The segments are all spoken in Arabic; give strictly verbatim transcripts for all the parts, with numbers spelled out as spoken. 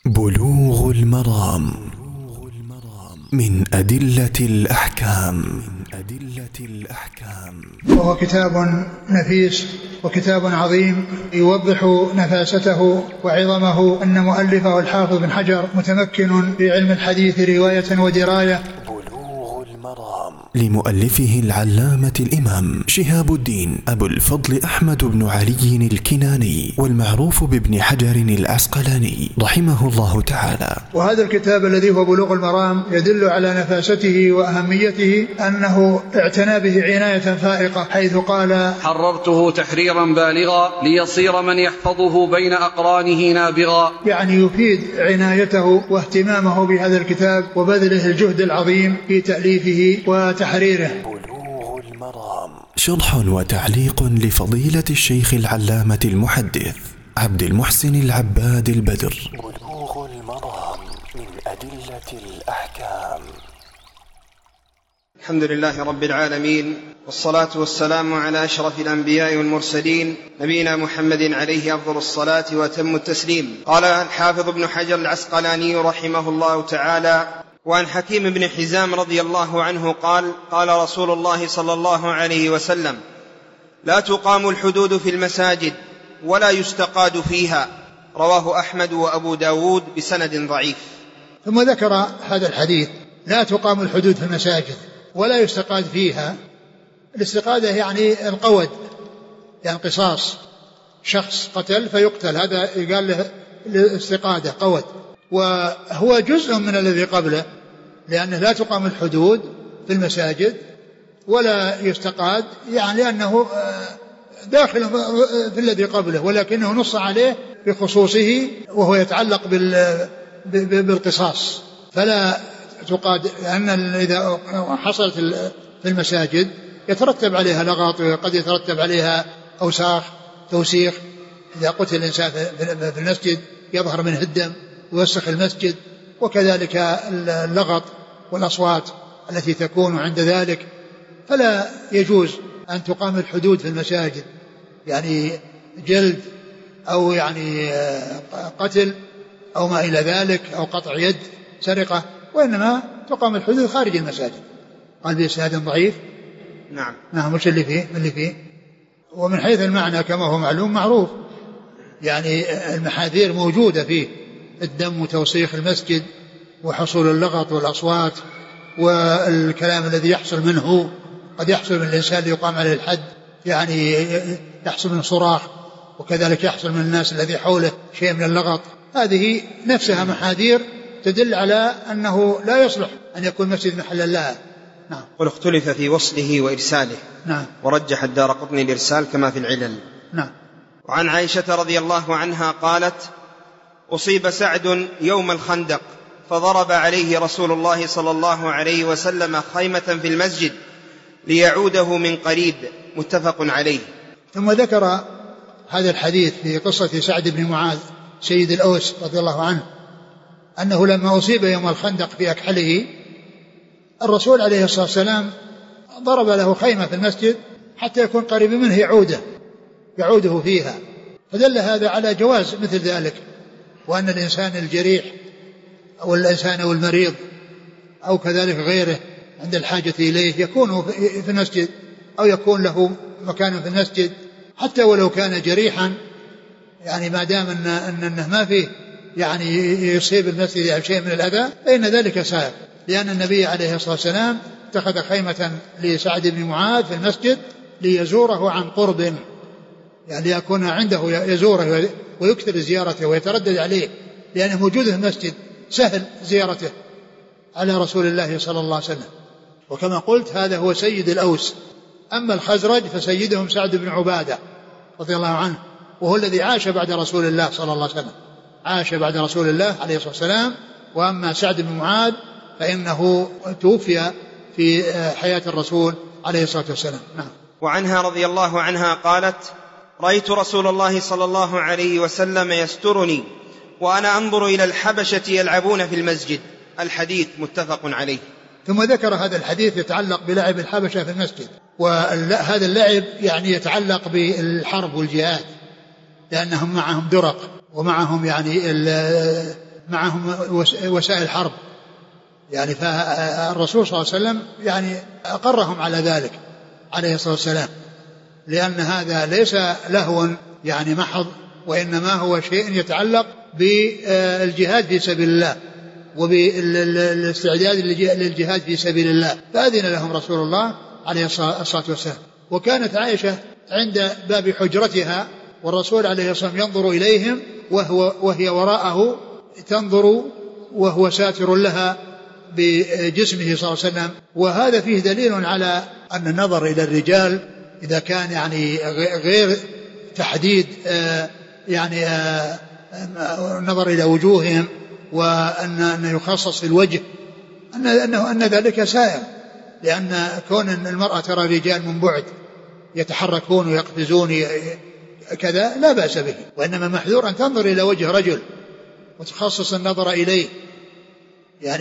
بلوغ المرام من أدلة الأحكام. وهو كتاب نفيس وكتاب عظيم يوضح نفاسته وعظمه. أن مؤلفه الحافظ بن حجر متمكن في علم الحديث رواية ودراية. لمؤلفه العلامة الإمام شهاب الدين أبو الفضل أحمد بن علي الكناني، والمعروف بابن حجر العسقلاني رحمه الله تعالى. وهذا الكتاب الذي هو بلوغ المرام يدل على نفاسته وأهميته، أنه اعتنى به عناية فائقة، حيث قال: حررته تحريرا بالغا ليصير من يحفظه بين أقرانه نابغا. يعني يفيد عنايته واهتمامه بهذا الكتاب وبذله الجهد العظيم في تأليفه وتحريره. بلوغ المرام شرح وتعليق لفضيلة الشيخ العلامة المحدث عبد المحسن العباد البدر. بلوغ المرام من أدلة الأحكام. الحمد لله رب العالمين، والصلاة والسلام على أشرف الأنبياء والمرسلين، نبينا محمد عليه أفضل الصلاة وأتم التسليم. قال الحافظ ابن حجر العسقلاني رحمه الله تعالى: وعن حكيم بن حزام رضي الله عنه قال: قال رسول الله صلى الله عليه وسلم: لا تقام الحدود في المساجد ولا يستقاد فيها. رواه أحمد وأبو داود بسند ضعيف. ثم ذكر هذا الحديث: لا تقام الحدود في المساجد ولا يستقاد فيها. الاستقادة يعني القود، يعني قصاص، شخص قتل فيقتل، هذا يقال له الاستقادة، قود. وهو جزء من الذي قبله، لأنه لا تقام الحدود في المساجد ولا يستقاد، يعني لأنه داخل في الذي قبله، ولكنه نص عليه بخصوصه وهو يتعلق بالقصاص. فلا تقاد، لأن إذا حصلت في المساجد يترتب عليها لغط، وقد يترتب عليها أوساخ، توسيخ. إذا قتل الإنسان في المسجد يظهر منه الدم ويوسخ المسجد، وكذلك اللغط والأصوات التي تكون عند ذلك. فلا يجوز أن تقام الحدود في المساجد، يعني جلد أو يعني قتل أو ما إلى ذلك، أو قطع يد، سرقة، وإنما تقام الحدود خارج المساجد. قال بإسناد ضعيف. نعم نعم مش اللي فيه اللي فيه ومن حيث المعنى كما هو معلوم معروف، يعني المحاذير موجودة فيه: الدم وتوسيخ المسجد وحصول اللغط والأصوات والكلام الذي يحصل منه. قد يحصل من الإنسان ليقام عليه الحد، يعني يحصل من صراخ، وكذلك يحصل من الناس الذي حوله شيء من اللغط. هذه نفسها محاذير تدل على أنه لا يصلح أن يكون مسجد محل لها. نعم. قل اختلف في وصله وإرساله. نعم. ورجح الدارقطني الإرسال كما في العلل. نعم. وعن عائشة رضي الله عنها قالت: أصيب سعد يوم الخندق فضرب عليه رسول الله صلى الله عليه وسلم خيمة في المسجد ليعوده من قريب. متفق عليه. ثم ذكر هذا الحديث في قصة سعد بن معاذ سيد الأوس رضي الله عنه، أنه لما أصيب يوم الخندق في أكحله، الرسول عليه الصلاة والسلام ضرب له خيمة في المسجد حتى يكون قريب منه يعوده يعوده فيها. فدل هذا على جواز مثل ذلك، وأن الإنسان الجريح أو الإنسان أو المريض أو كذلك غيره عند الحاجة إليه يكون في المسجد، أو يكون له مكان في المسجد حتى ولو كان جريحا، يعني ما دام أن أنه ما فيه يعني يصيب المسجد أو شيء من الأذى، فإن ذلك سائغ. لأن النبي عليه الصلاة والسلام اتخذ خيمة لسعد بن معاذ في المسجد ليزوره عن قرب، يعني يكون عنده يزوره ويكثر زيارته ويتردد عليه، لأنه موجود في المسجد سهل زيارته على رسول الله صلى الله عليه وسلم. وكما قلت هذا هو سيد الأوس. أما الخزرج فسيدهم سعد بن عبادة رضي الله عنه، وهو الذي عاش بعد رسول الله صلى الله عليه وسلم، عاش بعد رسول الله عليه الصلاة والسلام. وأما سعد بن معاذ فإنه توفي في حياة الرسول عليه الصلاة والسلام. نعم. وعنها رضي الله عنها قالت: رأيت رسول الله صلى الله عليه وسلم يسترني وأنا أنظر إلى الحبشة يلعبون في المسجد. الحديث متفق عليه. ثم ذكر هذا الحديث يتعلق بلعب الحبشة في المسجد، وهذا اللعب يعني يتعلق بالحرب والجهاد، لأنهم معهم درق ومعهم يعني معهم وسائل حرب يعني. فالرسول صلى الله عليه وسلم يعني أقرهم على ذلك عليه الصلاة والسلام، لأن هذا ليس لهوا يعني محض، وإنما هو شيء يتعلق بالجهاد في سبيل الله وبالاستعداد للجهاد في سبيل الله، فأذن لهم رسول الله عليه الصلاة والسلام. وكانت عائشة عند باب حجرتها والرسول عليه الصلاة والسلام ينظر إليهم وهو وهي وراءه تنظر وهو ساتر لها بجسمه صلى الله عليه وسلم. وهذا فيه دليل على أن النظر إلى الرجال إذا كان يعني غير تحديد يعني النظر إلى وجوههم وأن يخصص في الوجه أن أنه أن ذلك سائر، لأن كون المرأة ترى رجال من بعد يتحركون ويقفزون كذا لا بأس به، وإنما محذور أن تنظر إلى وجه رجل وتخصص النظر إليه يعني،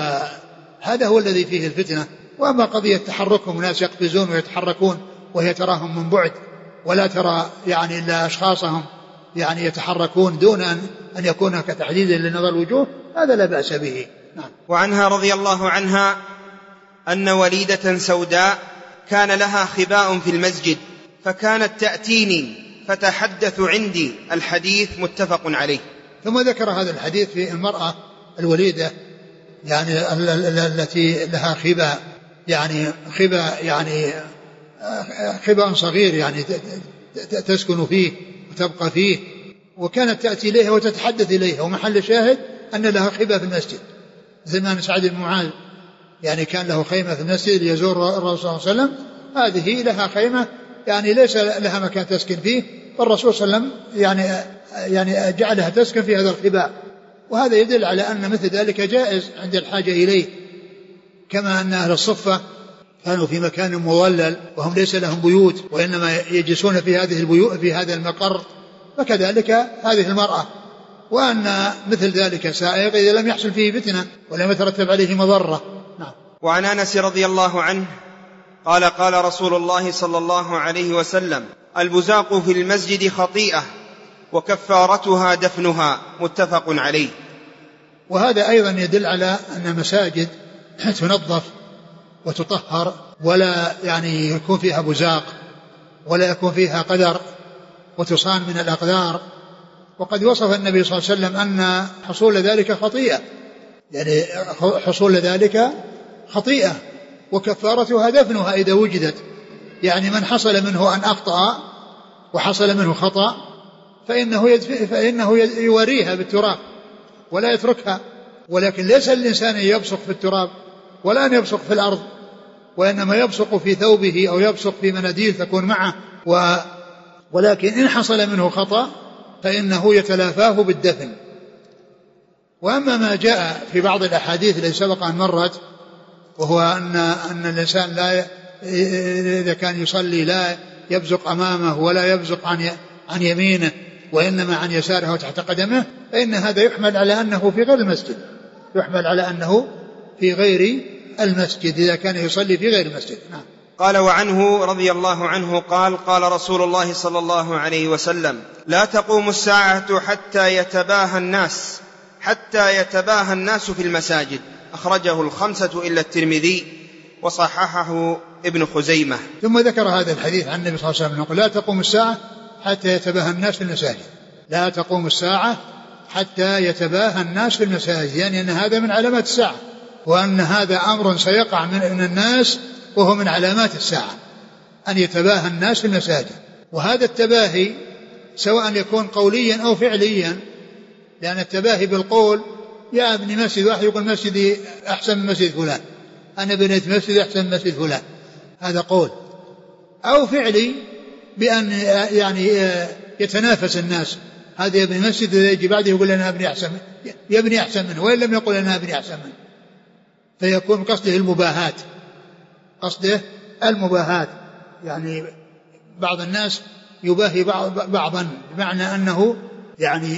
وهذا هو الذي فيه الفتنة. وأما قضية تحركهم الناس يقفزون ويتحركون وهي تراهم من بعد ولا ترى يعني إلا أشخاصهم يعني يتحركون دون أن, أن يكون كتحديد لنظر الوجوه، هذا لا بأس به. نعم. وعنها رضي الله عنها أن وليدة سوداء كان لها خباء في المسجد فكانت تأتيني فتحدث عندي الحديث متفق عليه. ثم ذكر هذا الحديث في المرأة الوليدة يعني التي لها خباء يعني خباء يعني خباء صغير يعني تسكن فيه وتبقى فيه، وكانت تأتي إليها وتتحدث إليها، ومحل شاهد أن لها خباء في المسجد. زمان سعد بن معاذ يعني كان له خيمة في المسجد ليزور الرسول صلى الله عليه وسلم، هذه لها خيمة يعني ليس لها مكان تسكن فيه، فالرسول صلى الله عليه وسلم يعني يعني جعلها تسكن في هذا الخباء، وهذا يدل على أن مثل ذلك جائز عند الحاجة إليه، كما أن أهل الصفة كانوا في مكان مظلل وهم ليس لهم بيوت وإنما يجلسون في هذه البيوت في هذا المقر، فكذلك هذه المرأة، وأن مثل ذلك سائغ إذا لم يحصل فيه فتنة ولم يترتب عليه مضرة. نعم. وعن أنس رضي الله عنه قال قال رسول الله صلى الله عليه وسلم البزاق في المسجد خطيئة وكفارتها دفنها متفق عليه. وهذا أيضا يدل على أن المساجد تنظف وتطهر ولا يعني يكون فيها بزاق ولا يكون فيها قدر وتصان من الأقدار، وقد وصف النبي صلى الله عليه وسلم أن حصول ذلك خطيئة، يعني حصول ذلك خطيئة وكفارتها دفنها إذا وجدت، يعني من حصل منه أن أخطأ وحصل منه خطأ فإنه, فإنه يوريها بالتراب ولا يتركها، ولكن ليس الإنسان يبصق في التراب ولا أن يبصق في الأرض، وإنما يبصق في ثوبه أو يبصق في مناديل تكون معه و ولكن إن حصل منه خطأ فإنه يتلافاه بالدفن. وأما ما جاء في بعض الأحاديث التي سبق أن مرت وهو أن, أن الإنسان لا إذا كان يصلي لا يبزق أمامه ولا يبزق عن, عن يمينه وإنما عن يساره وتحت قدمه، فإن هذا يحمل على أنه في غير المسجد، يحمل على أنه في غير المسجد إذا كان يصلي في غير المسجد. نعم. قال وعنه رضي الله عنه قال قال رسول الله صلى الله عليه وسلم لا تقوم الساعة حتى يتباهى الناس حتى يتباهى الناس في المساجد، أخرجه الخمسة إلا الترمذي وصححه ابن خزيمة. ثم ذكر هذا الحديث عن النبي صلى الله عليه وسلم يقول لا تقوم الساعة حتى يتباهى الناس في المساجد، لا تقوم الساعة حتى يتباهى الناس في المساجد، يعني أن هذا من علامات الساعة، وأن هذا أمر سيقع من الناس وهو من علامات الساعة أن يتباهى الناس في المساجد. وهذا التباهي سواء يكون قوليا أو فعليا، لأن التباهي بالقول يا ابن مسجد، واحد يقول مسجدي أحسن من مسجد فلان، أنا بنيت مسجد أحسن من مسجد فلان، هذا قول، أو فعلي بأن يعني يتنافس الناس، هذا يبني مسجد يجي بعده يقول أنا ابني أحسن يبني أحسن منه، وإن لم يقل أنا ابني أحسن منه، فيكون قصده المباهات، قصده المباهات، يعني بعض الناس يباهي بعضا بمعنى أنه يعني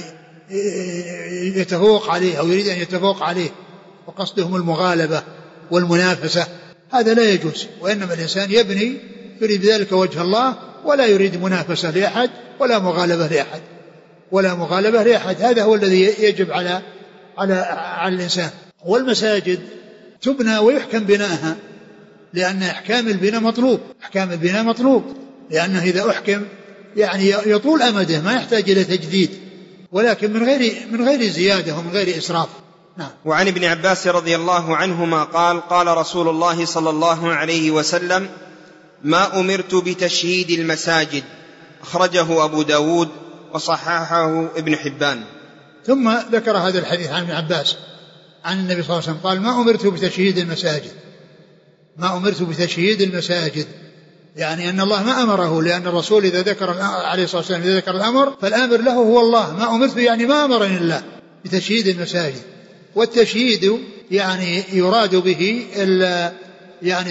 يتفوق عليه أو يريد أن يتفوق عليه، وقصدهم المغالبة والمنافسة، هذا لا يجوز، وإنما الإنسان يبني يريد بذلك وجه الله ولا يريد منافسة لأحد ولا مغالبة لأحد ولا مغالبة لأحد، هذا هو الذي يجب على على على الإنسان. والمساجد تبنى ويحكم بناءها، لأن إحكام البناء مطلوب، إحكام البناء مطلوب، لأنه إذا أحكم يعني يطول أمده، ما يحتاج إلى تجديد، ولكن من غير من غير زيادة ومن غير إسراف. نعم. وعن ابن عباس رضي الله عنهما قال: قال رسول الله صلى الله عليه وسلم: ما أمرت بتشييد المساجد. أخرجه أبو داود وصححه ابن حبان. ثم ذكر هذا الحديث عن ابن عباس عن النبي صلى الله عليه وسلم قال: ما أمرت بتشييد المساجد، ما أمرت بتشييد المساجد، يعني أن الله ما أمره، لأن الرسول إذا ذكر عليه الصلاة والسلام إذا ذكر الأمر فالآمر له هو الله. ما أمرت يعني ما أمرني الله بتشييد المساجد. والتشييد يعني يراد به يعني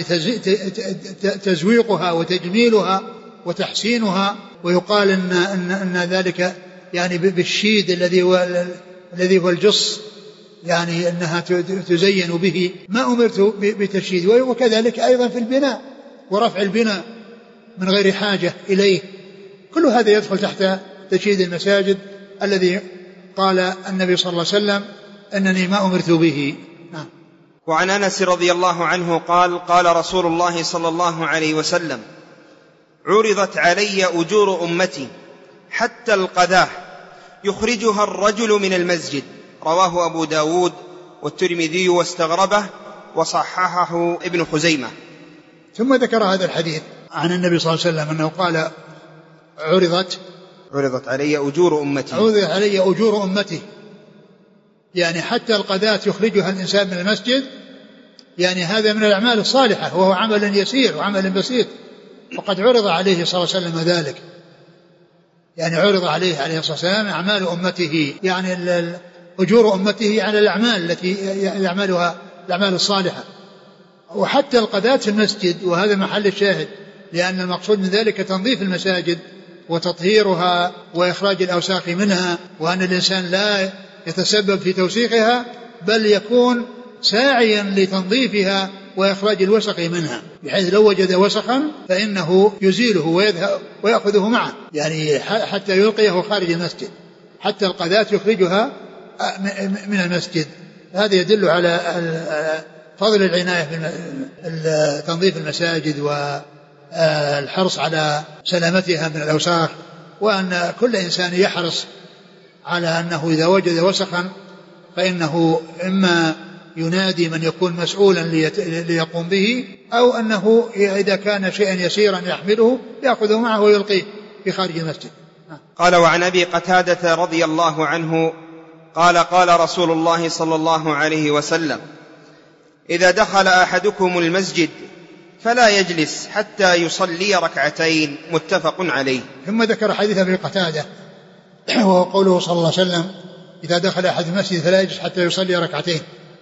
تزويقها وتجميلها وتحسينها، ويقال إن, إن, إن ذلك يعني بالشيد الذي هو الذي هو الجص، يعني أنها تزين به. ما أمرت بتشييد. وكذلك أيضا في البناء ورفع البناء من غير حاجة إليه، كل هذا يدخل تحت تشييد المساجد الذي قال النبي صلى الله عليه وسلم أنني ما أمرت به. نعم. وعن أنس رضي الله عنه قال: قال رسول الله صلى الله عليه وسلم: عرضت علي أجور أمتي حتى القذاة يخرجها الرجل من المسجد. رواه أبو داود والترمذي واستغربه وصححه ابن خزيمة. ثم ذكر هذا الحديث عن النبي صلى الله عليه وسلم أنه قال: عرضت عرضت علي أجور أمتي عرضت علي أجور أمتي، يعني حتى القذاة يخرجها الإنسان من المسجد، يعني هذا من الأعمال الصالحة، وهو عمل يسير وعمل بسيط، وقد عرض عليه صلى الله عليه وسلم ذلك، يعني عرض عليه عليه الصلاة والسلام أعمال أمته، يعني أجور أمته على الأعمال التي يعملها الأعمال الصالحة. وحتى القذاة في المسجد، وهذا محل الشاهد، لأن المقصود من ذلك تنظيف المساجد وتطهيرها وإخراج الأوساخ منها، وأن الإنسان لا يتسبب في توسيخها بل يكون ساعيا لتنظيفها وإخراج الوسخ منها، بحيث لو وجد وسخا فإنه يزيله ويذهب ويأخذه معه، يعني حتى يلقيه خارج المسجد. حتى القذاة يخرجها من المسجد. هذا يدل على فضل العناية بتنظيف المساجد والحرص على سلامتها من الأوساخ، وأن كل إنسان يحرص على أنه إذا وجد وسخا فإنه إما ينادي من يكون مسؤولا ليقوم به، أو أنه إذا كان شيئا يسيرا يحمله يأخذه معه ويلقيه في خارج المسجد. قال: وعن أبي قتادة رضي الله عنه قال: قال رسول الله صلى الله عليه وسلم: إذا دخل أحدكم المسجد فلا يجلس حتى يصلي ركعتين. متفق عليه. ثم ذكر حديث أبي قتادة وهو قوله صلى الله عليه وسلم: إذا دخل أحد المسجد فلا يجلس حتى يصلي ركعتين.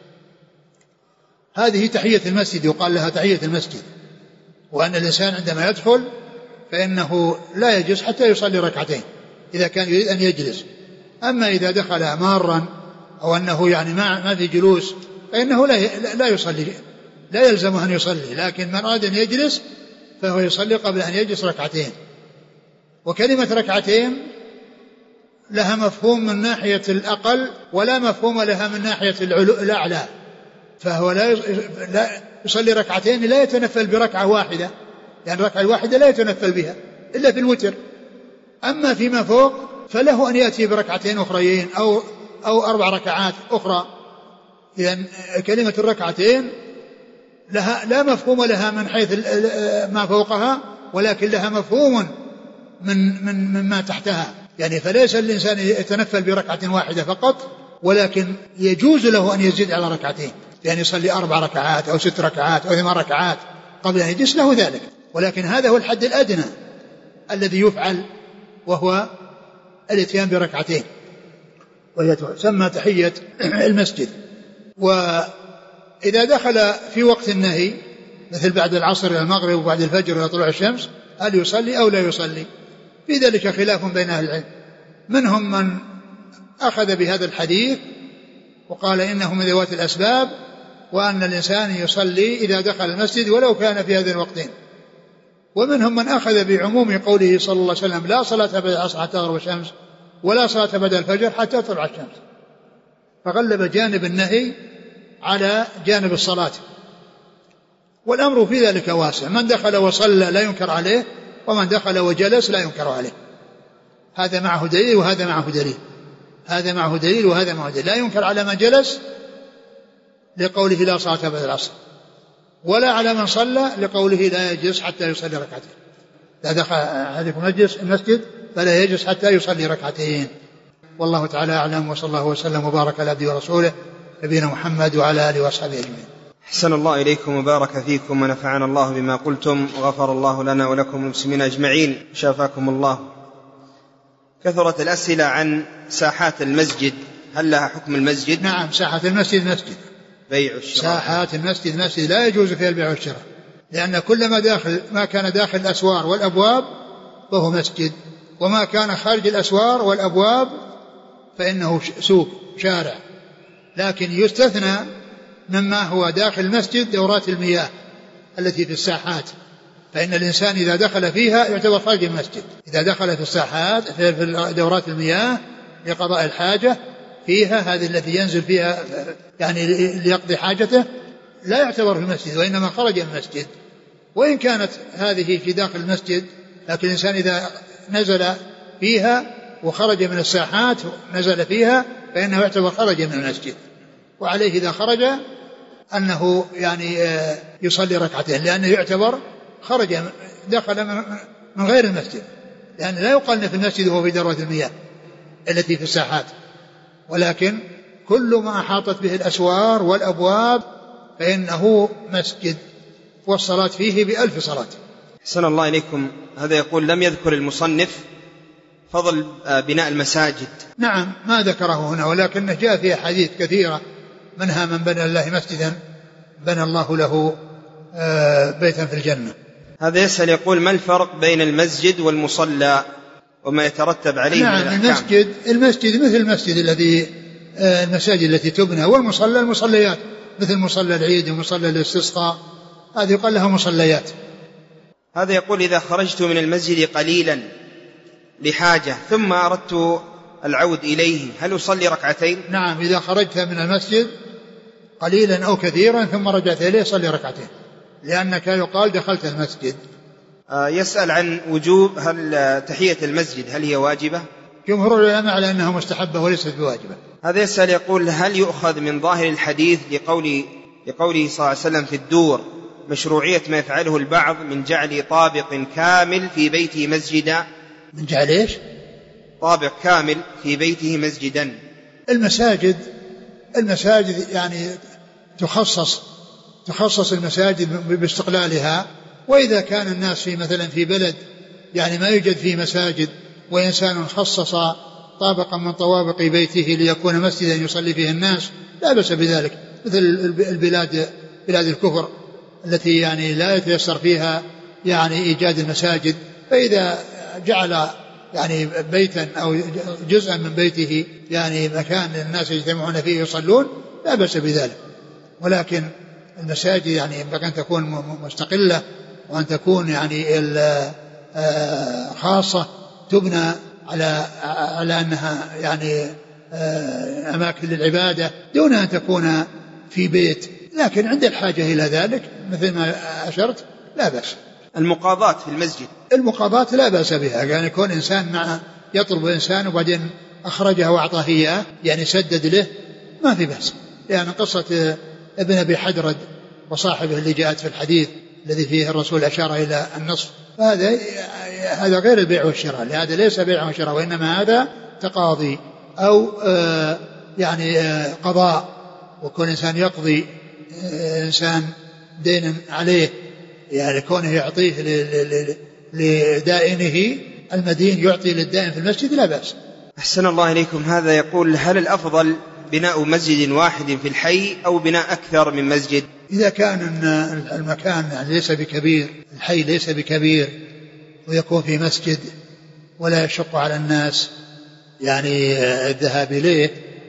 هذه تحية المسجد، يقال لها تحية المسجد، وأن الإنسان عندما يدخل فإنه لا يجلس حتى يصلي ركعتين إذا كان يريد أن يجلس. أما إذا دخل مارا أو أنه يعني ما ما في جلوس فإنه لا لا يصلي، لا يلزمه أن يصلي، لكن من أراد أن يجلس فهو يصلي قبل أن يجلس ركعتين. وكلمة ركعتين لها مفهوم من ناحية الأقل ولا مفهوم لها من ناحية الأعلى، فهو لا يصلي ركعتين لا يتنفل بركعة واحدة، يعني الركعة الواحدة لا يتنفل بها إلا في الوتر. أما فيما فوق فله أن يأتي بركعتين أخريين أو أو أربع ركعات أخرى. لأن كلمة الركعتين لها لا مفهوم لها من حيث ما فوقها، ولكن لها مفهوم من من مما تحتها، يعني فليس الإنسان يتنفل بركعة واحدة فقط، ولكن يجوز له أن يزيد على ركعتين، يعني يصلي أربع ركعات أو ست ركعات أو ثمان ركعات قبل أن يجلس، له ذلك. ولكن هذا هو الحد الأدنى الذي يفعل، وهو الاتيان بركعتين، وهي تسمى تحية المسجد. وإذا دخل في وقت النهي مثل بعد العصر إلى المغرب وبعد الفجر إلى طلوع الشمس هل يصلي أو لا يصلي؟ في ذلك خلاف بين أهل العلم. منهم من أخذ بهذا الحديث وقال إنه من ذوات الأسباب، وأن الإنسان يصلي إذا دخل المسجد ولو كان في هذين الوقتين. ومنهم من أخذ بعموم قوله صلى الله عليه وسلم: لا صلاة بعد العصر حتى تغرب الشمس ولا صلاة بعد الفجر حتى تطلع الشمس. فغلب جانب النهي على جانب الصلاة، والأمر في ذلك واسع، من دخل وصلى لا ينكر عليه، ومن دخل وجلس لا ينكر عليه. هذا معه دليل وهذا معه دليل، هذا معه دليل وهذا معه دليل. لا ينكر على من جلس لقوله لا صلاة بعد العصر، ولا على من صلى لقوله لا يجلس حتى يصلي ركعتين. لا دخل أحدكم المسجد فلا يجلس حتى يصلي ركعتين. والله تعالى أعلم، وصلى الله وسلم وبارك على عبده ورسوله نبينا محمد وعلى آله وأصحابه أجمعين. أحسن الله إليكم وبارك فيكم ونفعنا الله بما قلتم، وغفر الله لنا ولكم المسلمين أجمعين، شافاكم الله. كثرت الأسئلة عن ساحات المسجد، هل لها حكم المسجد؟ نعم، ساحات المسجد مسجد، بيع والشراء. ساحات المسجد مسجد لا يجوز فيها البيع والشراء، لأن كل ما داخل ما كان داخل الأسوار والأبواب فهو مسجد، وما كان خارج الأسوار والأبواب فإنه سوق شارع. لكن يستثنى مما هو داخل المسجد دورات المياه التي في الساحات، فإن الإنسان إذا دخل فيها يعتبر خارج المسجد. إذا دخل في الساحات في دورات المياه لقضاء الحاجة فيها، هذه التي ينزل فيها يعني ليقضي حاجته، لا يعتبر في المسجد وإنما خرج من المسجد. وإن كانت هذه في داخل المسجد، لكن الإنسان إذا نزل فيها وخرج من الساحات نزل فيها فإنه يعتبر خرج من المسجد، وعليه إذا خرج أنه يعني يصلي ركعتين، لأنه يعتبر خرج دخل من غير المسجد، لأن لا يقال في المسجد وهو في ذروة المياه التي في الساحات، ولكن كل ما أحاطت به الأسوار والأبواب فإنه مسجد، والصلاة فيه بألف صلاة. أحسن الله إليكم. هذا يقول لم يذكر المصنف فضل بناء المساجد. نعم، ما ذكره هنا، ولكنه جاء فيه حديث كثيرة، منها من بنى الله مسجدا بنى الله له بيتا في الجنة. هذا يسأل يقول ما الفرق بين المسجد والمصلى وما يترتب عليه نعم من الأحكام؟ المسجد المسجد مثل المسجد الذي المساجد التي تبنى، والمصلى المصليات مثل مصلى العيد ومصلى الاستسقاء، هذه يقال لها مصليات. هذا يقول إذا خرجت من المسجد قليلا لحاجة ثم أردت العود إليه هل أصلي ركعتين؟ نعم، إذا خرجت من المسجد قليلا أو كثيرا ثم رجعت إليه صلي ركعتين، لأنك يقال دخلت المسجد. آه يسأل عن وجوب هل تحية المسجد هل هي واجبة؟ جمهور العلماء على أنها مستحبة وليست بواجبة. هذا يسأل يقول هل يؤخذ من ظاهر الحديث لقول لقوله صلى الله عليه وسلم في الدور مشروعية ما يفعله البعض من جعل طابق كامل في بيته مسجدا؟ من جعل إيش؟ طابق كامل في بيته مسجدا. المساجد المساجد يعني تخصص تخصص المساجد باستقلالها، وإذا كان الناس في مثلا في بلد يعني ما يوجد فيه مساجد وإنسان خصص طابقا من طوابق بيته ليكون مسجدا يصلي فيه الناس لا بأس بذلك، مثل البلاد بلاد الكفر التي يعني لا يتيسر فيها يعني إيجاد المساجد، فإذا جعل يعني بيتا أو جزءا من بيته يعني مكان الناس يجتمعون فيه يصلون لا بأس بذلك. ولكن المساجد يعني ينبغي أن تكون مستقلة وأن تكون يعني خاصة تبنى على على أنها يعني أماكن للعبادة دون أن تكون في بيت، لكن عند الحاجة إلى ذلك مثل ما أشرت لا بأس. المقاضاة في المسجد المقاضاة لا بأس بها، يعني يكون إنسان مع يطلب إنسان وبعدين أخرجه وأعطاه إياه يعني سدد له ما في بأس، لأن قصة ابن أبي حدرد وصاحبه اللي جاءت في الحديث الذي فيه الرسول أشار إلى النصف، هذا هذا غير البيع والشراء، لهذا ليس بيع وشراء وإنما هذا تقاضي أو آه يعني آه قضاء، وكون إنسان يقضي آه إنسان دين عليه يعني كونه يعطيه لدائنه المدين يعطي للدائن في المسجد لا بأس. أحسن الله إليكم. هذا يقول هل الأفضل بناء مسجد واحد في الحي أو بناء أكثر من مسجد؟ إذا كان المكان يعني ليس بكبير، الحي ليس بكبير ويكون في مسجد ولا يشق على الناس يعني الذهاب إليه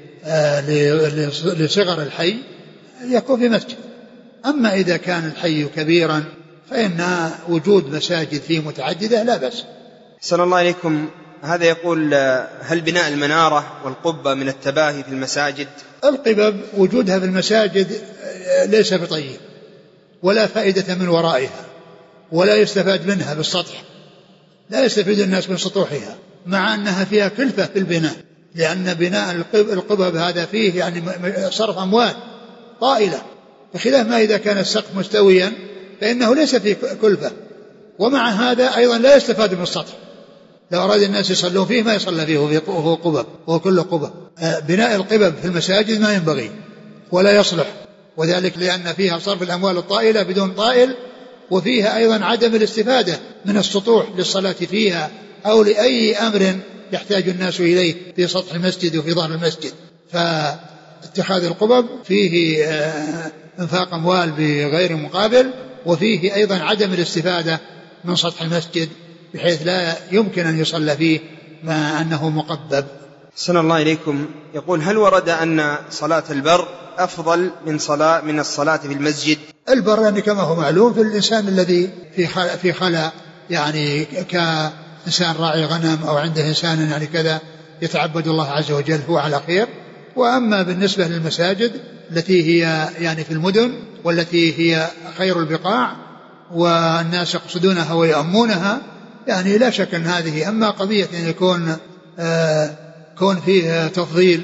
لصغر الحي يكون في مسجد. أما إذا كان الحي كبيرا فإن وجود مساجد فيه متعددة لا بأس. أحسن الله إليكم. هذا يقول هل بناء المنارة والقبة من التباهي في المساجد؟ القبب وجودها في المساجد ليس بطيب ولا فائدة من ورائها ولا يستفاد منها بالسطح، لا يستفيد الناس من سطوحها، مع أنها فيها كلفة في البناء، لأن بناء القبب هذا فيه يعني صرف أموال طائلة، بخلاف ما إذا كان السقف مستويا فإنه ليس فيه كلفة، ومع هذا أيضا لا يستفاد من السطح. لو أراد الناس يصلون فيه ما يصلى فيه وهو قبب وهو كله قبب. بناء القبب في المساجد ما ينبغي ولا يصلح، وذلك لأن فيها صرف الأموال الطائلة بدون طائل، وفيها أيضا عدم الاستفادة من السطوح للصلاة فيها أو لأي أمر يحتاج الناس إليه في سطح المسجد وفي ظهر المسجد. فاتخاذ القبب فيه انفاق أموال بغير مقابل، وفيه أيضا عدم الاستفادة من سطح المسجد بحيث لا يمكن أن يصلى فيه مع أنه مقبب. أحسن الله إليكم. يقول هل ورد أن صلاة البر أفضل من صلاة من الصلاة في المسجد؟ البر يعني كما هو معلوم في الإنسان الذي في خلا في خلا يعني كإنسان راعي غنم أو عنده إنسان يعني كذا يتعبد الله عز وجل هو على خير. وأما بالنسبة للمساجد التي هي يعني في المدن والتي هي خير البقاع والناس يقصدونها ويأمونها، يعني لا شك أن هذه. أما قضية أن يكون آه كون فيه تفضيل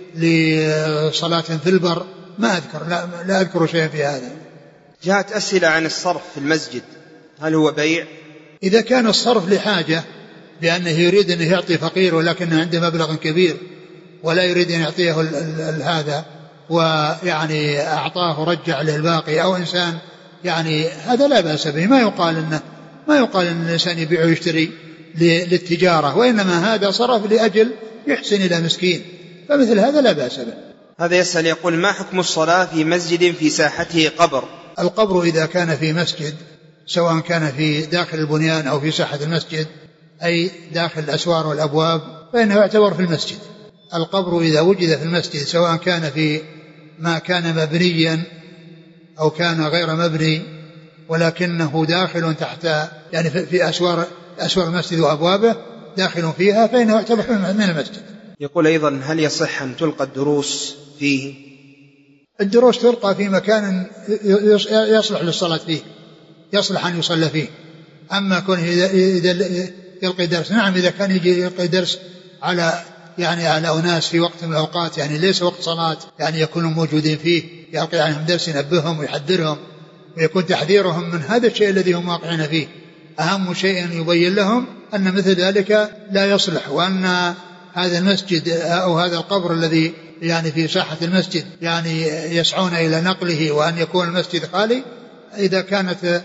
لصلاة في البر ما أذكر لا, لا أذكر شيئا في هذا. جاءت أسئلة عن الصرف في المسجد، هل هو بيع؟ إذا كان الصرف لحاجة بأنه يريد أن يعطي فقير ولكنه عنده مبلغ كبير ولا يريد أن يعطيه ال ال هذا ويعني أعطاه رجع له الباقي، أو إنسان يعني هذا لا بأس به، ما يقال إنه ما يقال إن الإنسان يبيع ويشتري للتجارة، وإنما هذا صرف لأجل يحسن إلى مسكين، فمثل هذا لا بأس به. هذا يسأل يقول ما حكم الصلاة في مسجد في ساحته قبر؟ القبر إذا كان في مسجد سواء كان في داخل البنيان أو في ساحة المسجد أي داخل الأسوار والأبواب فإنه يعتبر في المسجد. القبر إذا وجد في المسجد سواء كان في ما كان مبنيا أو كان غير مبني ولكنه داخل تحت يعني في أسوار أسوار المسجد وأبوابه داخل فيها فإنه يعتبر من المسجد. يقول أيضا هل يصح أن تلقى الدروس فيه؟ الدروس تلقى في مكان يصلح للصلاة فيه، يصلح أن يصلى فيه. أما كونه إذا يلقي درس، نعم إذا كان يجي يلقي درس على يعني على أناس في وقت من الأوقات يعني ليس وقت صلاة يعني يكونوا موجودين فيه، يلقي عنهم درس ينبههم ويحذرهم ويكون تحذيرهم من هذا الشيء الذي هم واقعين فيه. أهم شيء يبين لهم أن مثل ذلك لا يصلح، وأن هذا المسجد أو هذا القبر الذي يعني في ساحة المسجد يعني يسعون إلى نقله وأن يكون المسجد خالي، إذا كانت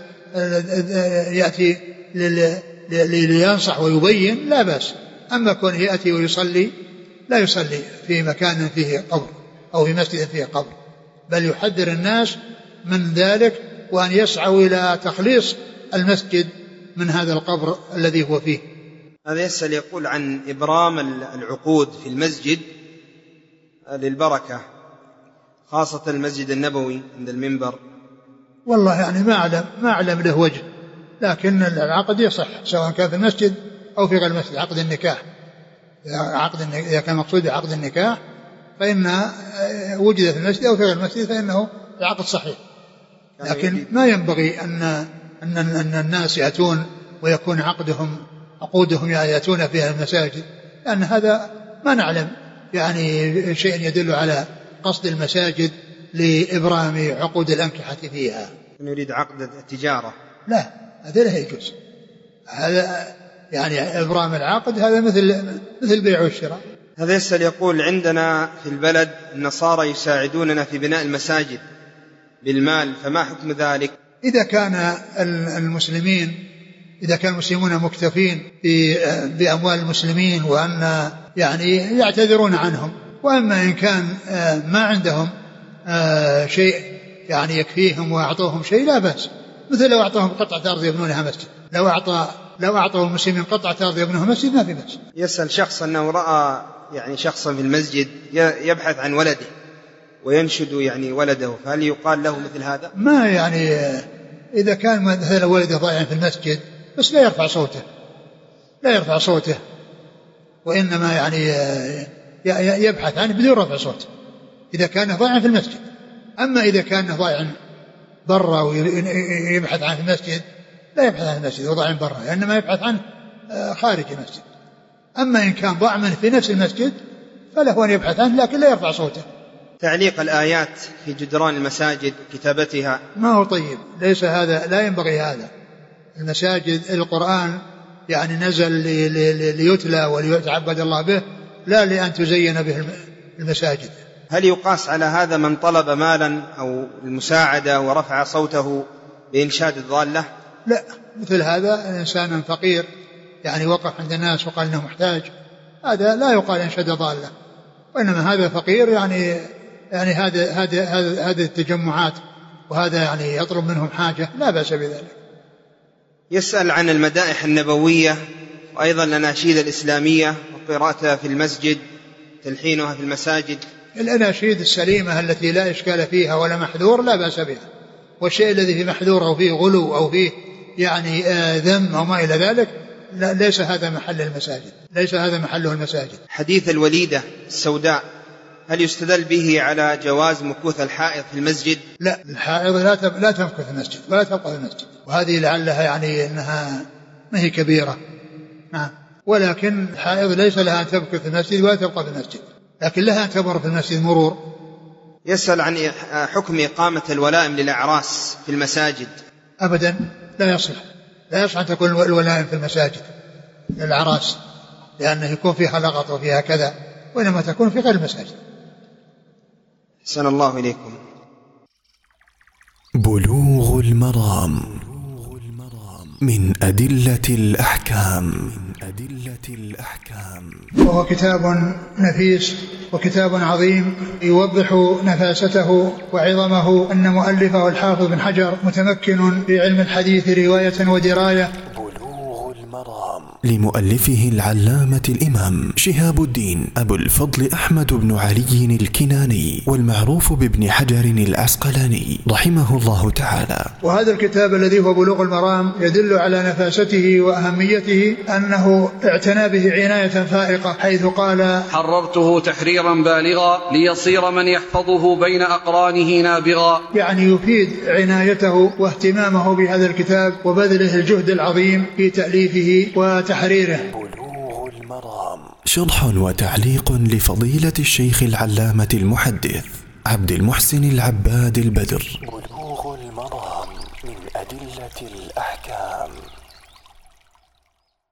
يأتي لينصح ويبين لا بأس. أما كون يأتي ويصلي لا يصلي في مكان فيه قبر أو في مسجد فيه قبر، بل يحذر الناس من ذلك وأن يسعوا إلى تخليص المسجد من هذا القبر الذي هو فيه. هذا يسأل يقول عن إبرام العقود في المسجد للبركة خاصة المسجد النبوي عند المنبر. والله يعني ما أعلم ما أعلم له وجه، لكن العقد يصح سواء كان في المسجد أو في غير المسجد. عقد النكاح عقد إذا كان مقصود بعقد النكاح فإن وجد في المسجد أو في غير المسجد فإنه العقد صحيح، لكن ما ينبغي أن أن أن الناس يأتون ويكون عقدهم عقودهم يأتون فيها المساجد، لأن هذا ما نعلم يعني شيء يدل على قصد المساجد لإبرام عقود الأنكحة فيها. نريد عقد التجارة، لا هذا لا يجوز. هذا يعني إبرام العقد هذا مثل مثل بيع والشراء. هذا يسأل يقول عندنا في البلد النصارى يساعدوننا في بناء المساجد بالمال، فما حكم ذلك؟ إذا كان المسلمين إذا كان المسلمون مكتفين بأموال المسلمين وأن يعني يعتذرون عنهم، وأما إن كان ما عندهم شيء يعني يكفيهم وأعطوهم شيء لا بأس، مثل لو أعطوهم قطعة أرض يبنونها مسجد، لو أعطى لو أعطوا المسلمين قطعة أرض يبنونها مسجد ما في بأس. يسأل شخص أنه رأى يعني شخصا في المسجد يبحث عن ولده وينشد يعني ولده، فهل يقال له مثل هذا؟ ما يعني إذا كان مثلا ولده ضائع في المسجد بس لا يرفع صوته لا يرفع صوته وإنما يعني يبحث عنه بدون رفع صوت إذا كان ضائعا في المسجد. أما إذا كان ضائعا برا ويبحث عنه في المسجد لا يبحث عن المسجد وضائعا برا، إنما يبحث عنه خارج المسجد. أما إن كان ضاع منه في نفس المسجد فله أن يبحث عنه لكن لا يرفع صوته. تعليق الآيات في جدران المساجد كتابتها ما هو طيب، ليس هذا، لا ينبغي هذا. المساجد القرآن يعني نزل ليتلى وليتعبد الله به، لا لأن تزين به المساجد. هل يقاس على هذا من طلب مالا أو المساعدة ورفع صوته بإنشاد الضالة؟ لا، مثل هذا الإنسان فقير يعني وقف عند الناس وقال إنه محتاج، هذا لا يقال إنشاد ضالة، وإنما هذا فقير يعني يعني هذا هذا هذه التجمعات وهذا يعني يطلب منهم حاجة لا بأس بذلك. يسأل عن المدائح النبوية وأيضا الأناشيد الإسلامية وقراءتها في المسجد تلحينها في المساجد. الأناشيد السليمة التي لا إشكال فيها ولا محذور لا بأس بها، والشيء الذي فيه محذور أو فيه غلو أو فيه يعني ذم أو ما إلى ذلك لا، ليس هذا محل المساجد، ليس هذا محله المساجد. حديث الوليدة السوداء هل يستدل به على جواز مكوث الحائض في المسجد؟ لا، الحائض لا لا تمكث في المسجد ولا تبقى في المسجد، وهذه لعلها يعني أنها ما هي كبيرة، نعم، ولكن الحائض ليس لها أن تمكث في المسجد ولا تبقى في المسجد، لكن لها أن تمر في المسجد مرور. يسأل عن حكم إقامة الولائم للأعراس في المساجد. أبدا لا يصح، لا يصح أن تكون الولائم في المساجد للأعراس، لأنه يكون فيها لغط وفيها كذا، وإنما تكون في غير المساجد. أحسن الله إليكم. بلوغ المرام من أدلة الأحكام. أدلة الأحكام وهو كتاب نفيس وكتاب عظيم يوضح نفاسته وعظمه، أن مؤلفه الحافظ بن حجر متمكن في علم الحديث رواية ودراية. بلوغ المرام لمؤلفه العلامة الإمام شهاب الدين أبو الفضل أحمد بن علي الكناني، والمعروف بابن حجر العسقلاني رحمه الله تعالى. وهذا الكتاب الذي هو بلوغ المرام يدل على نفاسته وأهميته، أنه اعتنى به عناية فائقة، حيث قال: حررته تحريرا بالغا ليصير من يحفظه بين أقرانه نابغا. يعني يفيد عنايته واهتمامه بهذا الكتاب وبذله الجهد العظيم في تأليفه وتحريره. بلوغ المرام شرح وتعليق لفضيلة الشيخ العلامة المحدث عبد المحسن العباد البدر. بلوغ المرام من أدلة الأحكام.